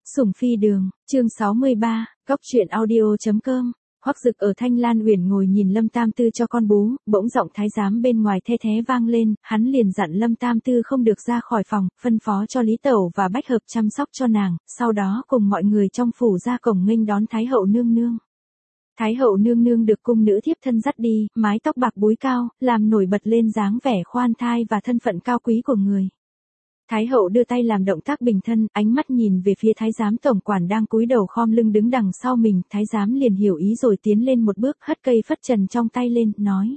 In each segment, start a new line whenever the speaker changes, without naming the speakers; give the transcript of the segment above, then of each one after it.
Sủng phi đường, chương 63, góc truyện audio.com. Hoắc Dực ở Thanh Lan Uyển ngồi nhìn Lâm Tam Tư cho con bú, bỗng giọng thái giám bên ngoài the thé vang lên, hắn liền dặn Lâm Tam Tư không được ra khỏi phòng, phân phó cho Lý Tẩu và Bách Hợp chăm sóc cho nàng, sau đó cùng mọi người trong phủ ra cổng nghênh đón Thái hậu nương nương. Thái hậu nương nương được cung nữ thiếp thân dắt đi, mái tóc bạc búi cao, làm nổi bật lên dáng vẻ khoan thai và thân phận cao quý của người. Thái hậu đưa tay làm động tác bình thân, ánh mắt nhìn về phía thái giám tổng quản đang cúi đầu khom lưng đứng đằng sau mình, thái giám liền hiểu ý rồi tiến lên một bước, hất cây phất trần trong tay lên, nói.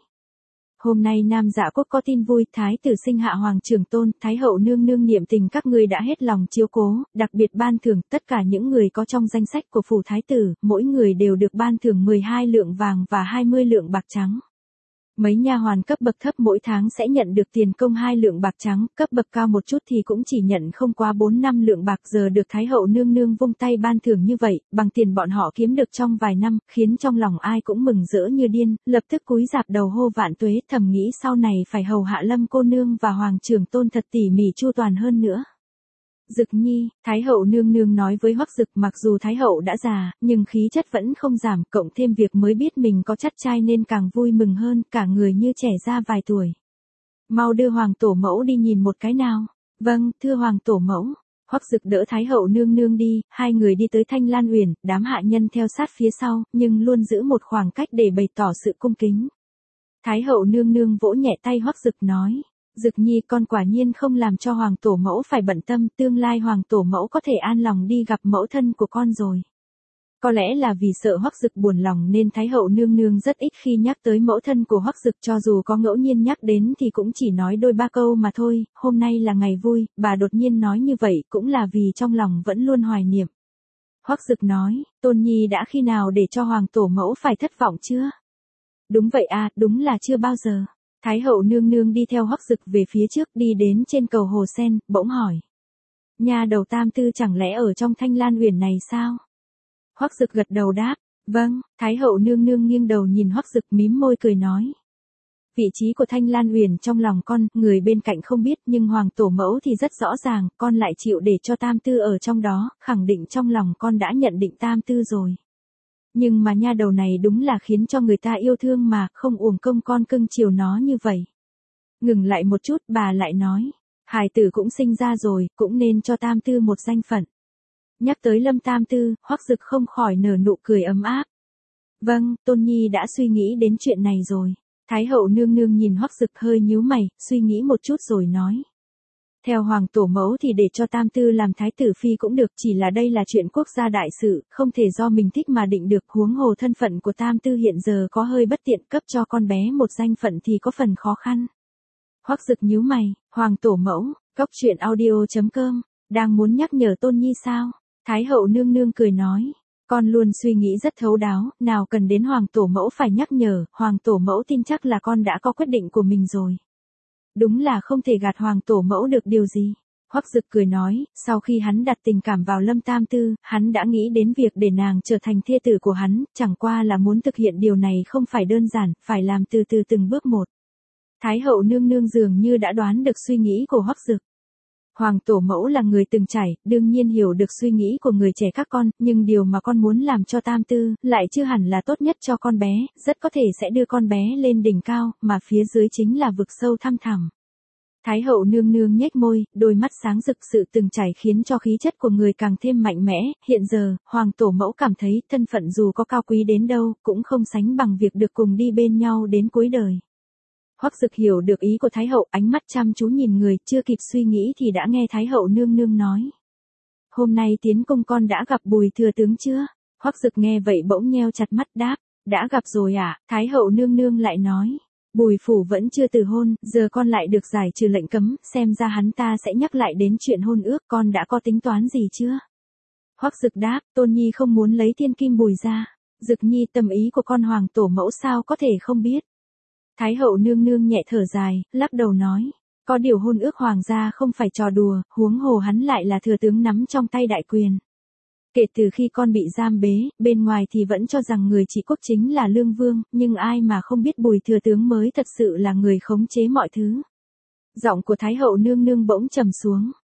Hôm nay Nam Dạ Quốc có tin vui, thái tử sinh hạ hoàng trưởng tôn, thái hậu nương nương niệm tình các ngươi đã hết lòng chiếu cố, đặc biệt ban thưởng tất cả những người có trong danh sách của phủ thái tử, mỗi người đều được ban thưởng 12 lượng vàng và 20 lượng bạc trắng. Mấy nha hoàn cấp bậc thấp mỗi tháng sẽ nhận được tiền công 2 lượng bạc trắng, cấp bậc cao một chút thì cũng chỉ nhận không quá 4-5 lượng bạc. Giờ được Thái hậu nương nương vung tay ban thưởng như vậy, bằng tiền bọn họ kiếm được trong vài năm, khiến trong lòng ai cũng mừng rỡ như điên, lập tức cúi rạp đầu hô vạn tuế, thầm nghĩ sau này phải hầu hạ Lâm cô nương và hoàng trưởng tôn thật tỉ mỉ chu toàn hơn nữa. Dực nhi, Thái hậu nương nương nói với Hoắc Dực, mặc dù Thái hậu đã già, nhưng khí chất vẫn không giảm, cộng thêm việc mới biết mình có chắt trai nên càng vui mừng hơn, cả người như trẻ ra vài tuổi. Mau đưa hoàng tổ mẫu đi nhìn một cái nào. Vâng, thưa hoàng tổ mẫu. Hoắc Dực đỡ Thái hậu nương nương đi, hai người đi tới Thanh Lan Uyển, đám hạ nhân theo sát phía sau, nhưng luôn giữ một khoảng cách để bày tỏ sự cung kính. Thái hậu nương nương vỗ nhẹ tay Hoắc Dực nói. Dực nhi, con quả nhiên không làm cho hoàng tổ mẫu phải bận tâm, tương lai hoàng tổ mẫu có thể an lòng đi gặp mẫu thân của con rồi. Có lẽ là vì sợ Hoắc Dực buồn lòng nên Thái hậu nương nương rất ít khi nhắc tới mẫu thân của Hoắc Dực, cho dù có ngẫu nhiên nhắc đến thì cũng chỉ nói đôi ba câu mà thôi. Hôm nay là ngày vui, bà đột nhiên nói như vậy cũng là vì trong lòng vẫn luôn hoài niệm. Hoắc Dực nói, Tôn nhi đã khi nào để cho hoàng tổ mẫu phải thất vọng chưa? Đúng vậy à, đúng là chưa bao giờ. Thái hậu nương nương đi theo Hoắc Dực về phía trước, đi đến trên cầu hồ sen, bỗng hỏi. Nhà đầu Tam Tư chẳng lẽ ở trong Thanh Lan Uyển này sao? Hoắc Dực gật đầu đáp, vâng. Thái hậu nương nương nghiêng đầu nhìn Hoắc Dực mím môi cười nói. Vị trí của Thanh Lan Uyển trong lòng con, người bên cạnh không biết nhưng hoàng tổ mẫu thì rất rõ ràng, con lại chịu để cho Tam Tư ở trong đó, khẳng định trong lòng con đã nhận định Tam Tư rồi. Nhưng mà nha đầu này đúng là khiến cho người ta yêu thương mà, không uổng công con cưng chiều nó như vậy. Ngừng lại một chút, bà lại nói, hài tử cũng sinh ra rồi, cũng nên cho Tam Tư một danh phận. Nhắc tới Lâm Tam Tư, Hoắc Dực không khỏi nở nụ cười ấm áp. Vâng, Tôn nhi đã suy nghĩ đến chuyện này rồi. Thái hậu nương nương nhìn Hoắc Dực hơi nhíu mày, suy nghĩ một chút rồi nói. Theo hoàng tổ mẫu thì để cho Tam Tư làm thái tử phi cũng được, chỉ là đây là chuyện quốc gia đại sự, không thể do mình thích mà định được, huống hồ thân phận của Tam Tư hiện giờ có hơi bất tiện, cấp cho con bé một danh phận thì có phần khó khăn. Hoắc Dực nhíu mày, hoàng tổ mẫu, góc truyện audio.com, đang muốn nhắc nhở Tôn nhi sao? Thái hậu nương nương cười nói, con luôn suy nghĩ rất thấu đáo, nào cần đến hoàng tổ mẫu phải nhắc nhở, hoàng tổ mẫu tin chắc là con đã có quyết định của mình rồi. Đúng là không thể gạt hoàng tổ mẫu được điều gì. Hoắc Dực cười nói, sau khi hắn đặt tình cảm vào Lâm Tam Tư, hắn đã nghĩ đến việc để nàng trở thành thê tử của hắn, chẳng qua là muốn thực hiện điều này không phải đơn giản, phải làm từ từ từng bước một. Thái hậu nương nương dường như đã đoán được suy nghĩ của Hoắc Dực. Hoàng tổ mẫu là người từng trải, đương nhiên hiểu được suy nghĩ của người trẻ các con, nhưng điều mà con muốn làm cho Tam Tư, lại chưa hẳn là tốt nhất cho con bé, rất có thể sẽ đưa con bé lên đỉnh cao, mà phía dưới chính là vực sâu thăm thẳm. Thái hậu nương nương nhếch môi, đôi mắt sáng rực, sự từng trải khiến cho khí chất của người càng thêm mạnh mẽ, hiện giờ, hoàng tổ mẫu cảm thấy thân phận dù có cao quý đến đâu, cũng không sánh bằng việc được cùng đi bên nhau đến cuối đời. Hoắc Dực hiểu được ý của Thái hậu, ánh mắt chăm chú nhìn người, chưa kịp suy nghĩ thì đã nghe Thái hậu nương nương nói. Hôm nay tiến cung con đã gặp Bùi thừa tướng chưa? Hoắc Dực nghe vậy bỗng nheo chặt mắt đáp, đã gặp rồi ạ. Thái hậu nương nương lại nói, Bùi phủ vẫn chưa từ hôn, giờ con lại được giải trừ lệnh cấm, xem ra hắn ta sẽ nhắc lại đến chuyện hôn ước, con đã có tính toán gì chưa? Hoắc Dực đáp, Tôn nhi không muốn lấy thiên kim Bùi ra. Dực nhi, tâm ý của con hoàng tổ mẫu sao có thể không biết? Thái hậu nương nương nhẹ thở dài, lắc đầu nói, có điều hôn ước hoàng gia không phải trò đùa, huống hồ hắn lại là thừa tướng nắm trong tay đại quyền. Kể từ khi con bị giam bế, bên ngoài thì vẫn cho rằng người trị quốc chính là Lương Vương, nhưng ai mà không biết Bùi thừa tướng mới thật sự là người khống chế mọi thứ. Giọng của Thái hậu nương nương bỗng trầm xuống.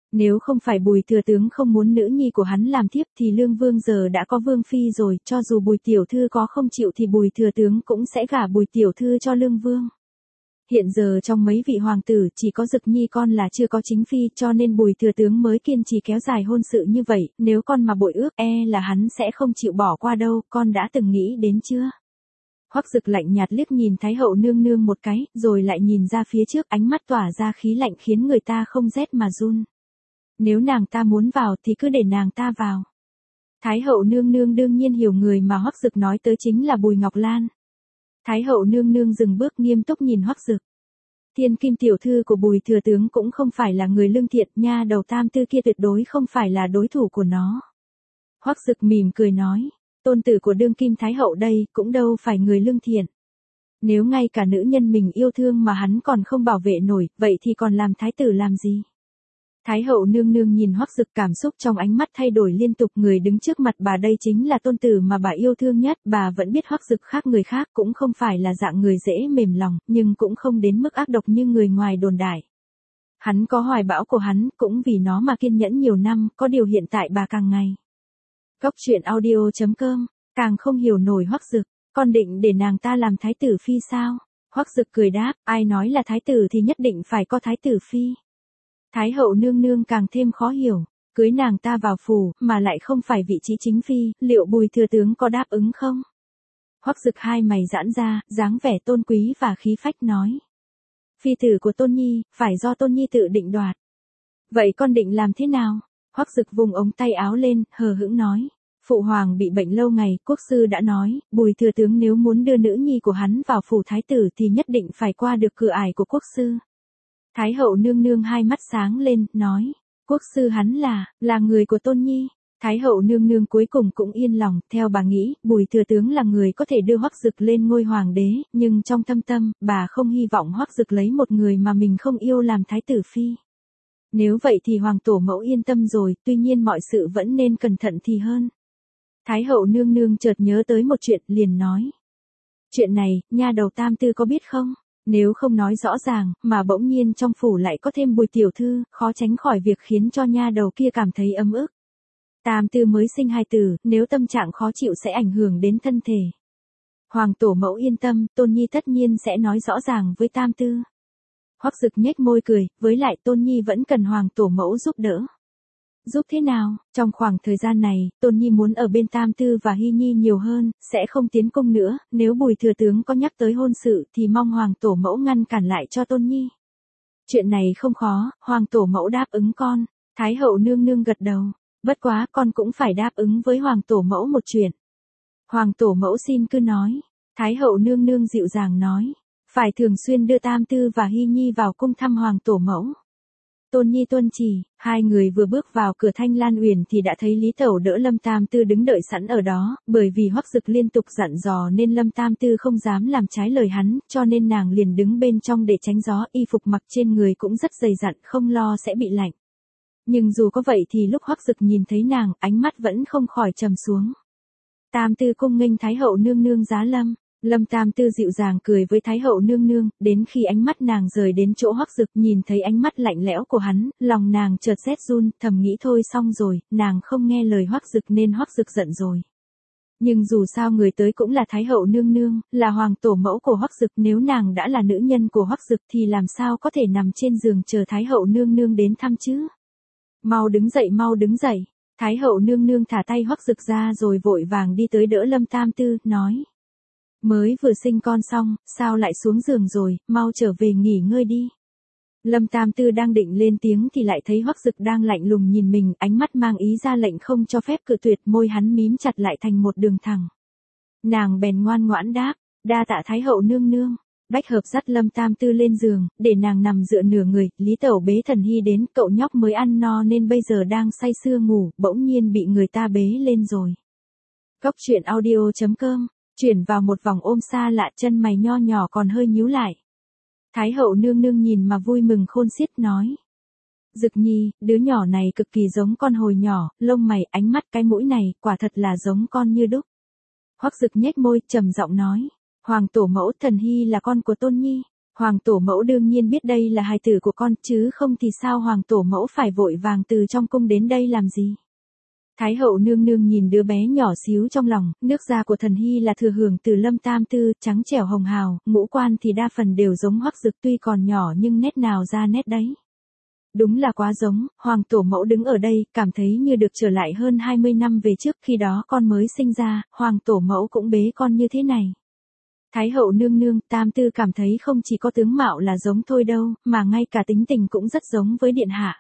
Nếu không phải Bùi thừa tướng không muốn nữ nhi của hắn làm thiếp thì Lương Vương giờ đã có vương phi rồi, cho dù Bùi tiểu thư có không chịu thì Bùi thừa tướng cũng sẽ gả Bùi tiểu thư cho Lương Vương. Hiện giờ trong mấy vị hoàng tử chỉ có Dực Nhi con là chưa có chính phi, cho nên Bùi thừa tướng mới kiên trì kéo dài hôn sự như vậy, nếu con mà bội ước là hắn sẽ không chịu bỏ qua đâu, con đã từng nghĩ đến chưa? Hoắc Dực lạnh nhạt liếc nhìn Thái hậu nương nương một cái, rồi lại nhìn ra phía trước, ánh mắt tỏa ra khí lạnh khiến người ta không rét mà run. Nếu nàng ta muốn vào thì cứ để nàng ta vào. Thái hậu nương nương đương nhiên hiểu người mà Hoắc Dực nói tới chính là Bùi Ngọc Lan. Thái hậu nương nương dừng bước nghiêm túc nhìn Hoắc Dực. Thiên kim tiểu thư của Bùi thừa tướng cũng không phải là người lương thiện, nha đầu tam tư kia tuyệt đối không phải là đối thủ của nó. Hoắc Dực mỉm cười nói, tôn tử của đương kim thái hậu đây cũng đâu phải người lương thiện. Nếu ngay cả nữ nhân mình yêu thương mà hắn còn không bảo vệ nổi, vậy thì còn làm thái tử làm gì? Thái hậu nương nương nhìn Hoắc Dực, cảm xúc trong ánh mắt thay đổi liên tục, người đứng trước mặt bà đây chính là tôn tử mà bà yêu thương nhất, bà vẫn biết Hoắc Dực khác người khác, cũng không phải là dạng người dễ mềm lòng, nhưng cũng không đến mức ác độc như người ngoài đồn đại. Hắn có hoài bão của hắn, cũng vì nó mà kiên nhẫn nhiều năm, có điều hiện tại bà càng ngày. Góc truyện audio.com, càng không hiểu nổi Hoắc Dực, con định để nàng ta làm thái tử phi sao? Hoắc Dực cười đáp, ai nói là thái tử thì nhất định phải có thái tử phi. Thái hậu nương nương càng thêm khó hiểu, cưới nàng ta vào phủ, mà lại không phải vị trí chính phi, liệu Bùi thừa tướng có đáp ứng không? Hoắc Dực hai mày giãn ra, dáng vẻ tôn quý và khí phách nói. Phi tử của Tôn Nhi, phải do Tôn Nhi tự định đoạt. Vậy con định làm thế nào? Hoắc Dực vùng ống tay áo lên, hờ hững nói. Phụ hoàng bị bệnh lâu ngày, quốc sư đã nói, Bùi thừa tướng nếu muốn đưa nữ nhi của hắn vào phủ thái tử thì nhất định phải qua được cửa ải của quốc sư. Thái hậu nương nương hai mắt sáng lên, nói, quốc sư hắn là người của Tôn Nhi. Thái hậu nương nương cuối cùng cũng yên lòng, theo bà nghĩ, Bùi thừa tướng là người có thể đưa Hoắc Dực lên ngôi hoàng đế, nhưng trong thâm tâm, bà không hy vọng Hoắc Dực lấy một người mà mình không yêu làm thái tử phi. Nếu vậy thì hoàng tổ mẫu yên tâm rồi, tuy nhiên mọi sự vẫn nên cẩn thận thì hơn. Thái hậu nương nương chợt nhớ tới một chuyện, liền nói. Chuyện này, nha đầu tam tư có biết không? Nếu không nói rõ ràng, mà bỗng nhiên trong phủ lại có thêm Bùi tiểu thư, khó tránh khỏi việc khiến cho nha đầu kia cảm thấy ấm ức. Tam tư mới sinh hai tử, nếu tâm trạng khó chịu sẽ ảnh hưởng đến thân thể. Hoàng tổ mẫu yên tâm, Tôn Nhi tất nhiên sẽ nói rõ ràng với tam tư. Hoắc Dực nhếch môi cười, với lại Tôn Nhi vẫn cần hoàng tổ mẫu giúp đỡ. Giúp thế nào? Trong khoảng thời gian này, Tôn Nhi muốn ở bên Tam Tư và Hy Nhi nhiều hơn, sẽ không tiến cung nữa, nếu Bùi thừa tướng có nhắc tới hôn sự thì mong hoàng tổ mẫu ngăn cản lại cho Tôn Nhi. Chuyện này không khó, hoàng tổ mẫu đáp ứng con. Thái hậu nương nương gật đầu, bất quá con cũng phải đáp ứng với hoàng tổ mẫu một chuyện. Hoàng tổ mẫu xin cứ nói. Thái hậu nương nương dịu dàng nói, phải thường xuyên đưa Tam Tư và Hy Nhi vào cung thăm hoàng tổ mẫu. Tôn Nhi tuân chỉ. Hai người vừa bước vào cửa Thanh Lan Uyển thì đã thấy Lý Tẩu đỡ Lâm Tam Tư đứng đợi sẵn ở đó, bởi vì Hoắc Dực liên tục dặn dò nên Lâm Tam Tư không dám làm trái lời hắn, cho nên nàng liền đứng bên trong để tránh gió, y phục mặc trên người cũng rất dày dặn, không lo sẽ bị lạnh. Nhưng dù có vậy thì lúc Hoắc Dực nhìn thấy nàng, ánh mắt vẫn không khỏi trầm xuống. Tam Tư cung nghênh Thái hậu nương nương giá lâm. Lâm Tam Tư dịu dàng cười với Thái hậu nương nương, đến khi ánh mắt nàng rời đến chỗ Hoắc Dực, nhìn thấy ánh mắt lạnh lẽo của hắn, lòng nàng chợt rét run, thầm nghĩ thôi xong rồi, nàng không nghe lời Hoắc Dực nên Hoắc Dực giận rồi. Nhưng dù sao người tới cũng là Thái hậu nương nương, là hoàng tổ mẫu của Hoắc Dực, nếu nàng đã là nữ nhân của Hoắc Dực thì làm sao có thể nằm trên giường chờ Thái hậu nương nương đến thăm chứ? Mau đứng dậy, mau đứng dậy. Thái hậu nương nương thả tay Hoắc Dực ra rồi vội vàng đi tới đỡ Lâm Tam Tư, nói. Mới vừa sinh con xong, sao lại xuống giường rồi, mau trở về nghỉ ngơi đi. Lâm Tam Tư đang định lên tiếng thì lại thấy Hoắc Dực đang lạnh lùng nhìn mình, ánh mắt mang ý ra lệnh không cho phép cự tuyệt, môi hắn mím chặt lại thành một đường thẳng. Nàng bèn ngoan ngoãn đáp, đa tạ Thái hậu nương nương. Bách Hợp dắt Lâm Tam Tư lên giường, để nàng nằm dựa nửa người, Lý Tẩu bế Thần Hy đến, cậu nhóc mới ăn no nên bây giờ đang say sưa ngủ, bỗng nhiên bị người ta bế lên rồi. Góc truyện audio.com, chuyển vào một vòng ôm xa lạ, chân mày nho nhỏ còn hơi nhíu lại. Thái hậu nương nương nhìn mà vui mừng khôn xiết nói. Dực Nhi, đứa nhỏ này cực kỳ giống con hồi nhỏ, lông mày, ánh mắt, cái mũi này, quả thật là giống con như đúc. Hoắc Dực nhếch môi, trầm giọng nói. Hoàng tổ mẫu, Thần Hy là con của Tôn Nhi. Hoàng tổ mẫu đương nhiên biết đây là hài tử của con, chứ không thì sao hoàng tổ mẫu phải vội vàng từ trong cung đến đây làm gì. Thái hậu nương nương nhìn đứa bé nhỏ xíu trong lòng, nước da của thần hy là thừa hưởng từ Lâm Tam Tư, trắng trẻo hồng hào, ngũ quan thì đa phần đều giống Hoắc Dực, tuy còn nhỏ nhưng nét nào ra nét đấy. Đúng là quá giống, hoàng tổ mẫu đứng ở đây, cảm thấy như được trở lại hơn 20 năm về trước, khi đó con mới sinh ra, hoàng tổ mẫu cũng bế con như thế này. Thái hậu nương nương, Tam Tư cảm thấy không chỉ có tướng mạo là giống thôi đâu, mà ngay cả tính tình cũng rất giống với điện hạ.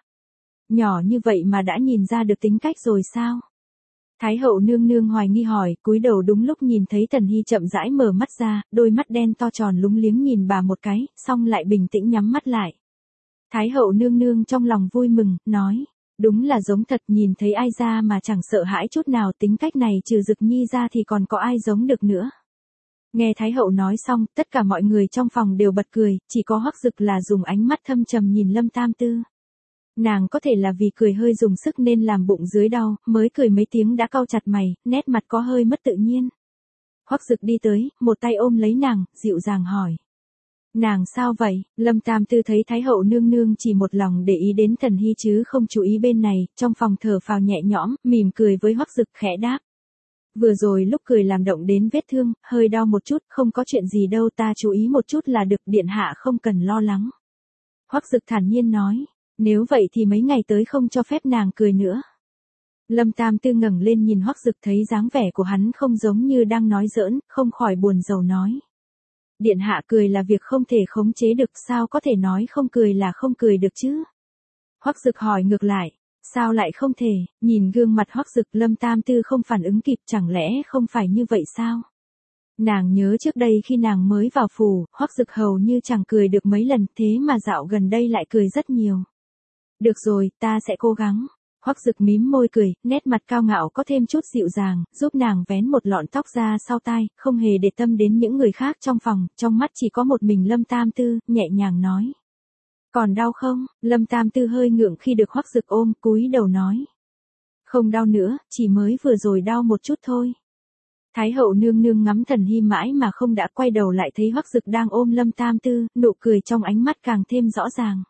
Nhỏ như vậy mà đã nhìn ra được tính cách rồi sao? Thái hậu nương nương hoài nghi hỏi, cúi đầu đúng lúc nhìn thấy Tần Hy chậm rãi mở mắt ra, đôi mắt đen to tròn lúng liếng nhìn bà một cái, xong lại bình tĩnh nhắm mắt lại. Thái hậu nương nương trong lòng vui mừng, nói, đúng là giống thật, nhìn thấy ai ra mà chẳng sợ hãi chút nào, tính cách này trừ Dực Nhi ra thì còn có ai giống được nữa. Nghe Thái hậu nói xong, tất cả mọi người trong phòng đều bật cười, chỉ có Hoắc Dực là dùng ánh mắt thâm trầm nhìn Lâm Tam Tư. Nàng có thể là vì cười hơi dùng sức nên làm bụng dưới đau, mới cười mấy tiếng đã cau chặt mày, nét mặt có hơi mất tự nhiên. Hoắc Dực đi tới, một tay ôm lấy nàng, dịu dàng hỏi. Nàng sao vậy? Lâm Tam Tư thấy Thái hậu nương nương chỉ một lòng để ý đến Tần Hy chứ không chú ý bên này, trong phòng thở phào nhẹ nhõm, mỉm cười với Hoắc Dực khẽ đáp. Vừa rồi lúc cười làm động đến vết thương, hơi đau một chút, không có chuyện gì đâu, ta chú ý một chút là được, điện hạ không cần lo lắng. Hoắc Dực thản nhiên nói, nếu vậy thì mấy ngày tới không cho phép nàng cười nữa. Lâm Tam Tư ngẩng lên nhìn Hoắc Dực, thấy dáng vẻ của hắn không giống như đang nói giỡn, không khỏi buồn rầu nói. Điện hạ cười là việc không thể khống chế được, sao có thể nói không cười là không cười được chứ? Hoắc Dực hỏi ngược lại, sao lại không thể? Nhìn gương mặt Hoắc Dực, Lâm Tam Tư không phản ứng kịp, chẳng lẽ không phải như vậy sao? Nàng nhớ trước đây khi nàng mới vào phủ, Hoắc Dực hầu như chẳng cười được mấy lần, thế mà dạo gần đây lại cười rất nhiều. Được rồi, ta sẽ cố gắng. Hoắc Dực mím môi cười, nét mặt cao ngạo có thêm chút dịu dàng, giúp nàng vén một lọn tóc ra sau tai, không hề để tâm đến những người khác trong phòng, trong mắt chỉ có một mình Lâm Tam Tư, nhẹ nhàng nói. Còn đau không? Lâm Tam Tư hơi ngượng khi được Hoắc Dực ôm, cúi đầu nói. Không đau nữa, chỉ mới vừa rồi đau một chút thôi. Thái hậu nương nương ngắm Tần Hy mãi mà không đã, quay đầu lại thấy Hoắc Dực đang ôm Lâm Tam Tư, nụ cười trong ánh mắt càng thêm rõ ràng.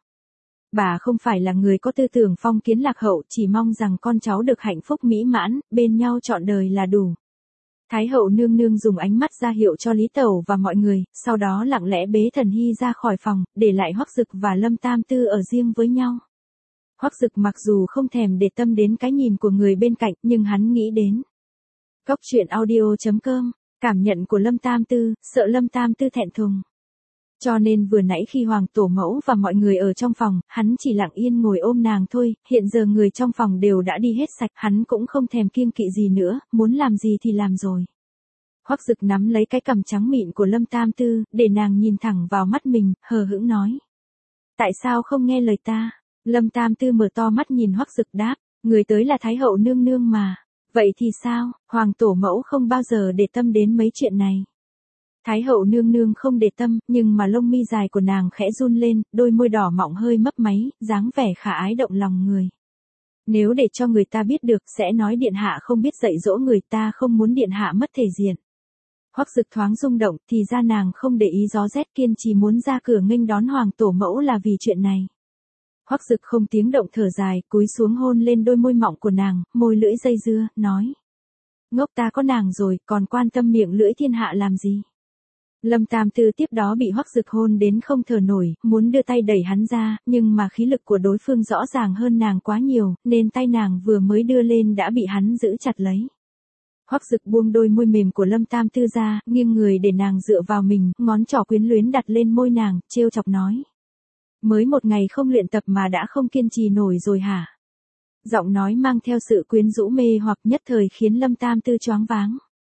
Bà không phải là người có tư tưởng phong kiến lạc hậu, chỉ mong rằng con cháu được hạnh phúc mỹ mãn, bên nhau trọn đời là đủ. Thái hậu nương nương dùng ánh mắt ra hiệu cho Lý Tẩu và mọi người, sau đó lặng lẽ bế Tần Hy ra khỏi phòng, để lại Hoắc Dực và Lâm Tam Tư ở riêng với nhau. Hoắc Dực mặc dù không thèm để tâm đến cái nhìn của người bên cạnh, nhưng hắn nghĩ đến. Cốc truyện audio.com, cảm nhận của Lâm Tam Tư, sợ Lâm Tam Tư thẹn thùng. Cho nên vừa nãy khi hoàng tổ mẫu và mọi người ở trong phòng, hắn chỉ lặng yên ngồi ôm nàng thôi, hiện giờ người trong phòng đều đã đi hết sạch, hắn cũng không thèm kiêng kỵ gì nữa, muốn làm gì thì làm rồi. Hoắc Dực nắm lấy cái cằm trắng mịn của Lâm Tam Tư, để nàng nhìn thẳng vào mắt mình, hờ hững nói. Tại sao không nghe lời ta? Lâm Tam Tư mở to mắt nhìn Hoắc Dực đáp, người tới là Thái hậu nương nương mà. Vậy thì sao, hoàng tổ mẫu không bao giờ để tâm đến mấy chuyện này. Thái hậu nương nương không để tâm, nhưng mà lông mi dài của nàng khẽ run lên, đôi môi đỏ mọng hơi mấp máy, dáng vẻ khả ái động lòng người. Nếu để cho người ta biết được, sẽ nói điện hạ không biết dạy dỗ người ta, không muốn điện hạ mất thể diện. Hoắc Dực thoáng rung động, thì ra nàng không để ý gió rét, kiên trì muốn ra cửa nghênh đón hoàng tổ mẫu là vì chuyện này. Hoắc Dực không tiếng động thở dài, cúi xuống hôn lên đôi môi mọng của nàng, môi lưỡi dây dưa, nói. Ngốc, ta có nàng rồi, còn quan tâm miệng lưỡi thiên hạ làm gì? Lâm Tam Tư tiếp đó bị Hoắc Dực hôn đến không thở nổi, muốn đưa tay đẩy hắn ra, nhưng mà khí lực của đối phương rõ ràng hơn nàng quá nhiều, nên tay nàng vừa mới đưa lên đã bị hắn giữ chặt lấy. Hoắc Dực buông đôi môi mềm của Lâm Tam Tư ra, nghiêng người để nàng dựa vào mình, ngón trỏ quyến luyến đặt lên môi nàng, trêu chọc nói. Mới một ngày không luyện tập mà đã không kiên trì nổi rồi hả? Giọng nói mang theo sự quyến rũ mê hoặc nhất thời khiến Lâm Tam Tư choáng váng.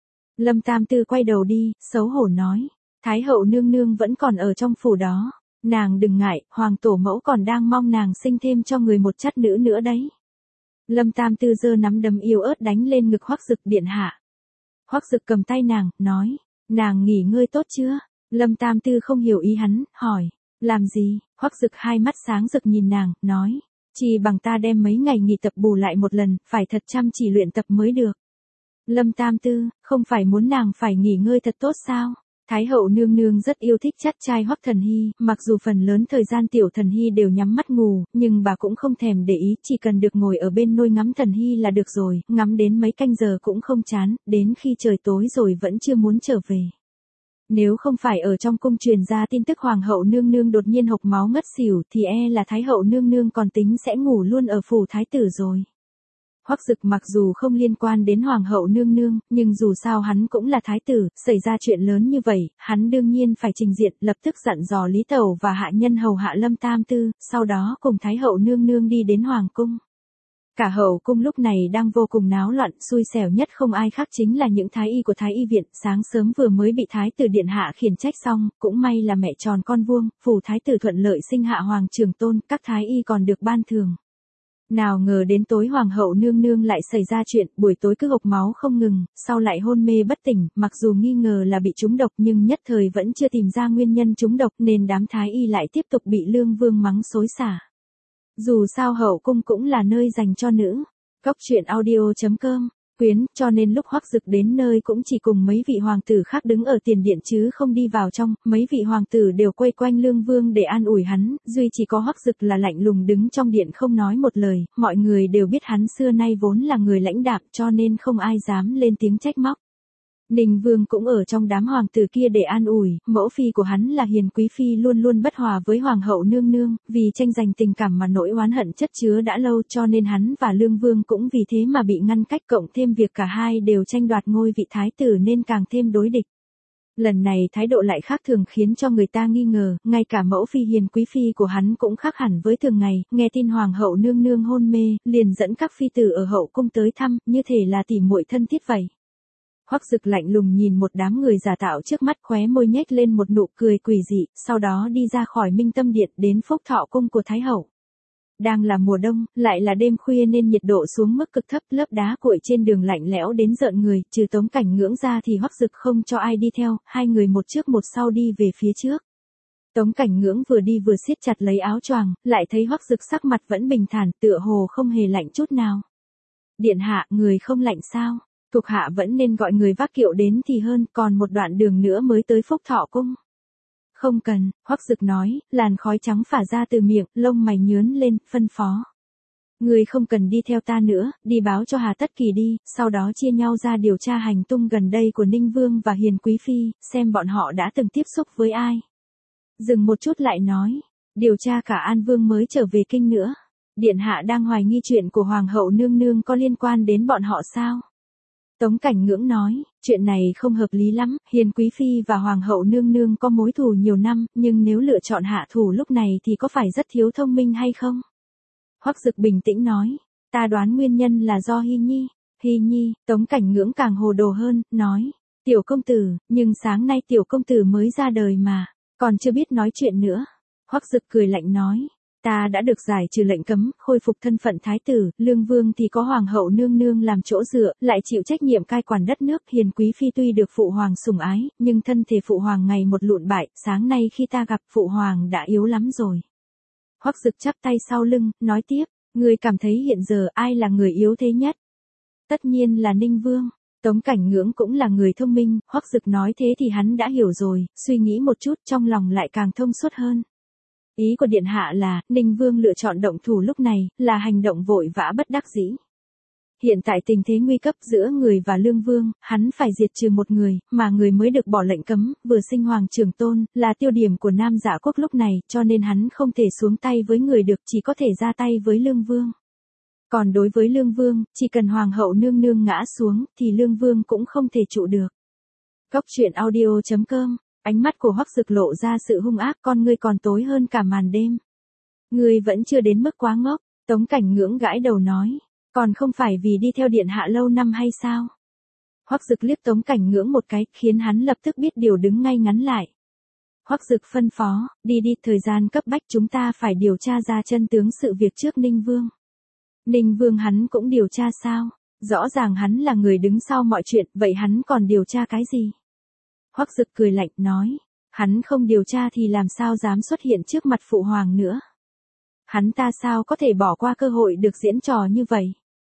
Lâm Tam Tư quay đầu đi, xấu hổ nói. Thái hậu nương nương vẫn còn ở trong phủ đó. Nàng đừng ngại, hoàng tổ mẫu còn đang mong nàng sinh thêm cho người một chất nữ nữa đấy. Lâm Tam Tư giơ nắm đấm yếu ớt đánh lên ngực Hoắc Dực, điện hạ. Hoắc Dực cầm tay nàng, nói. Nàng nghỉ ngơi tốt chưa? Lâm Tam Tư không hiểu ý hắn, hỏi. Làm gì? Hoắc Dực hai mắt sáng rực nhìn nàng, nói. Chỉ bằng ta đem mấy ngày nghỉ tập bù lại một lần, phải thật chăm chỉ luyện tập mới được. Lâm Tam Tư, không phải muốn nàng phải nghỉ ngơi thật tốt sao? Thái hậu nương nương rất yêu thích chắt trai Hoắc Thần Hy, mặc dù phần lớn thời gian tiểu Thần Hy đều nhắm mắt ngủ, nhưng bà cũng không thèm để ý, chỉ cần được ngồi ở bên nôi ngắm Thần Hy là được rồi, ngắm đến mấy canh giờ cũng không chán, đến khi trời tối rồi vẫn chưa muốn trở về. Nếu không phải ở trong cung truyền ra tin tức hoàng hậu nương nương đột nhiên hộc máu ngất xỉu thì là thái hậu nương nương còn tính sẽ ngủ luôn ở phủ thái tử rồi. Hoắc Dực mặc dù không liên quan đến hoàng hậu nương nương, nhưng dù sao hắn cũng là thái tử, xảy ra chuyện lớn như vậy, hắn đương nhiên phải trình diện, lập tức dặn dò Lý Tẩu và hạ nhân hầu hạ Lâm Tam Tư, sau đó cùng thái hậu nương nương đi đến hoàng cung. Cả hậu cung lúc này đang vô cùng náo loạn, xui xẻo nhất không ai khác chính là những thái y của thái y viện, sáng sớm vừa mới bị thái tử điện hạ khiển trách xong, cũng may là mẹ tròn con vuông, phủ thái tử thuận lợi sinh hạ hoàng trường tôn, các thái y còn được ban thưởng. Nào ngờ đến tối hoàng hậu nương nương lại xảy ra chuyện, buổi tối cứ hộc máu không ngừng, sau lại hôn mê bất tỉnh, mặc dù nghi ngờ là bị trúng độc nhưng nhất thời vẫn chưa tìm ra nguyên nhân trúng độc nên đám thái y lại tiếp tục bị Lương Vương mắng xối xả. Dù sao hậu cung cũng là nơi dành cho nữ. Góc truyện audio.com Quyến, cho nên lúc Hoắc Dực đến nơi cũng chỉ cùng mấy vị hoàng tử khác đứng ở tiền điện chứ không đi vào trong, mấy vị hoàng tử đều quay quanh Lương Vương để an ủi hắn, duy chỉ có Hoắc Dực là lạnh lùng đứng trong điện không nói một lời, mọi người đều biết hắn xưa nay vốn là người lãnh đạm cho nên không ai dám lên tiếng trách móc. Ninh Vương cũng ở trong đám hoàng tử kia để an ủi, mẫu phi của hắn là Hiền Quý Phi luôn luôn bất hòa với hoàng hậu nương nương, vì tranh giành tình cảm mà nỗi oán hận chất chứa đã lâu cho nên hắn và Lương Vương cũng vì thế mà bị ngăn cách, cộng thêm việc cả hai đều tranh đoạt ngôi vị thái tử nên càng thêm đối địch. Lần này thái độ lại khác thường khiến cho người ta nghi ngờ, ngay cả mẫu phi Hiền Quý Phi của hắn cũng khác hẳn với thường ngày, nghe tin hoàng hậu nương nương hôn mê, liền dẫn các phi tử ở hậu cung tới thăm, như thể là tỉ muội thân thiết vậy. Hoắc Dực lạnh lùng nhìn một đám người giả tạo trước mắt, khóe môi nhếch lên một nụ cười quỷ dị, sau đó đi ra khỏi Minh Tâm Điện đến Phúc Thọ cung của Thái hậu. Đang là mùa đông, lại là đêm khuya nên nhiệt độ xuống mức cực thấp, lớp đá cuội trên đường lạnh lẽo đến rợn người, trừ Tống Cảnh Ngưỡng ra thì Hoắc Dực không cho ai đi theo, hai người một trước một sau đi về phía trước. Tống Cảnh Ngưỡng vừa đi vừa siết chặt lấy áo choàng, lại thấy Hoắc Dực sắc mặt vẫn bình thản, tựa hồ không hề lạnh chút nào. Điện hạ, người không lạnh sao? Thuộc hạ vẫn nên gọi người vác kiệu đến thì hơn, còn một đoạn đường nữa mới tới Phúc Thọ cung. Không cần, Hoắc Dực nói, làn khói trắng phả ra từ miệng, lông mày nhướng lên, phân phó. Người không cần đi theo ta nữa, đi báo cho Hà Tất Kỳ đi, sau đó chia nhau ra điều tra hành tung gần đây của Ninh Vương và Hiền Quý Phi, xem bọn họ đã từng tiếp xúc với ai. Dừng một chút lại nói, điều tra cả An Vương mới trở về kinh nữa. Điện hạ đang hoài nghi chuyện của Hoàng hậu nương nương có liên quan đến bọn họ sao? Tống Cảnh Ngưỡng nói, chuyện này không hợp lý lắm, Hiền Quý Phi và Hoàng hậu nương nương có mối thù nhiều năm, nhưng nếu lựa chọn hạ thủ lúc này thì có phải rất thiếu thông minh hay không? Hoắc Dực bình tĩnh nói, ta đoán nguyên nhân là do Hy Nhi. Hy Nhi, Tống Cảnh Ngưỡng càng hồ đồ hơn, nói, tiểu công tử, nhưng sáng nay tiểu công tử mới ra đời mà, còn chưa biết nói chuyện nữa. Hoắc Dực cười lạnh nói, ta đã được giải trừ lệnh cấm, khôi phục thân phận thái tử, Lương Vương thì có hoàng hậu nương nương làm chỗ dựa, lại chịu trách nhiệm cai quản đất nước, Hiền Quý Phi tuy được phụ hoàng sủng ái, nhưng thân thể phụ hoàng ngày một lụn bại, sáng nay khi ta gặp phụ hoàng đã yếu lắm rồi. Hoắc Dực chắp tay sau lưng, nói tiếp, người cảm thấy hiện giờ ai là người yếu thế nhất? Tất nhiên là Ninh Vương. Tống Cảnh Ngưỡng cũng là người thông minh, Hoắc Dực nói thế thì hắn đã hiểu rồi, suy nghĩ một chút trong lòng lại càng thông suốt hơn. Ý của điện hạ là, Ninh Vương lựa chọn động thủ lúc này, là hành động vội vã bất đắc dĩ. Hiện tại tình thế nguy cấp giữa người và Lương Vương, hắn phải diệt trừ một người, mà người mới được bỏ lệnh cấm, vừa sinh hoàng trưởng tôn, là tiêu điểm của Nam Dạ quốc lúc này, cho nên hắn không thể xuống tay với người được, chỉ có thể ra tay với Lương Vương. Còn đối với Lương Vương, chỉ cần hoàng hậu nương nương ngã xuống, thì Lương Vương cũng không thể trụ được. Góc truyện audio.com Ánh mắt của Hoắc Dực lộ ra sự hung ác, con ngươi còn tối hơn cả màn đêm. Ngươi vẫn chưa đến mức quá ngốc, Tống Cảnh Ngưỡng gãi đầu nói, còn không phải vì đi theo điện hạ lâu năm hay sao? Hoắc Dực liếc Tống Cảnh Ngưỡng một cái, khiến hắn lập tức biết điều đứng ngay ngắn lại. Hoắc Dực phân phó, đi đi, thời gian cấp bách chúng ta phải điều tra ra chân tướng sự việc trước Ninh Vương. Ninh Vương hắn cũng điều tra sao? Rõ ràng hắn là người đứng sau mọi chuyện, vậy hắn còn điều tra cái gì? Hoắc Dực cười lạnh nói, hắn không điều tra thì làm sao dám xuất hiện trước mặt phụ hoàng nữa. Hắn ta sao có thể bỏ qua cơ hội được diễn trò như vậy.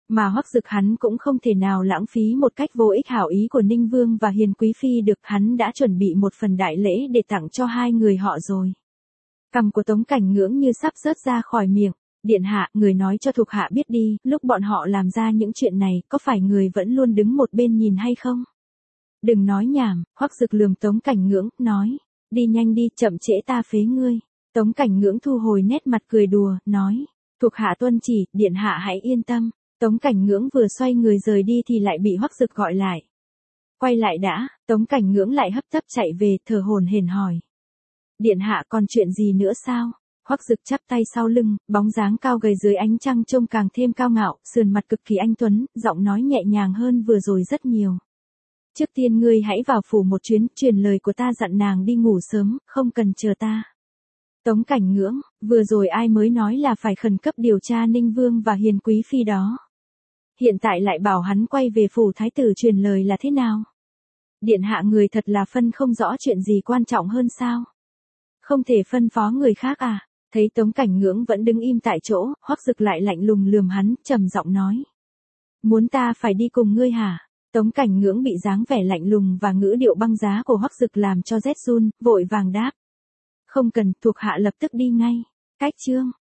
Mà Hoắc Dực hắn cũng không thể nào lãng phí một cách vô ích hảo ý của Ninh Vương và Hiền Quý Phi được, hắn đã chuẩn bị một phần đại lễ để tặng cho hai người họ rồi. Cằm của Tống Cảnh Ngưỡng như sắp rớt ra khỏi miệng. Điện hạ, người nói cho thuộc hạ biết đi, lúc bọn họ làm ra những chuyện này, có phải người vẫn luôn đứng một bên nhìn hay không? Đừng nói nhảm, Hoắc Dực lườm Tống Cảnh Ngưỡng, nói. Đi nhanh đi, chậm trễ ta phế ngươi. Tống Cảnh Ngưỡng thu hồi nét mặt cười đùa, nói. Thuộc hạ tuân chỉ, điện hạ hãy yên tâm. Tống Cảnh Ngưỡng vừa xoay người rời đi thì lại bị Hoắc Dực gọi lại. Quay lại đã, Tống Cảnh Ngưỡng lại hấp tấp chạy về, thở hổn hển hỏi. Điện hạ còn chuyện gì nữa sao? Hoắc Dực chắp tay sau lưng, bóng dáng cao gầy dưới ánh trăng trông càng thêm cao ngạo, sườn mặt cực kỳ anh tuấn, giọng nói nhẹ nhàng hơn vừa rồi rất nhiều. Trước tiên ngươi hãy vào phủ một chuyến, truyền lời của ta dặn nàng đi ngủ sớm, không cần chờ ta. Tống Cảnh Ngưỡng, vừa rồi ai mới nói là phải khẩn cấp điều tra Ninh Vương và Hiền Quý Phi đó. Hiện tại lại bảo hắn quay về phủ thái tử truyền lời là thế nào? Điện hạ người thật là phân không rõ chuyện gì quan trọng hơn sao? Không thể phân phó người khác à? Thấy Tống Cảnh Ngưỡng vẫn đứng im tại chỗ, Hoắc Dực lại lạnh lùng lườm hắn, trầm giọng nói. Muốn ta phải đi cùng ngươi hả? Tống Cảnh Ngưỡng bị dáng vẻ lạnh lùng và ngữ điệu băng giá của Hoắc Dực làm cho rét run, vội vàng đáp. Không cần, thuộc hạ lập tức đi ngay. Cách chương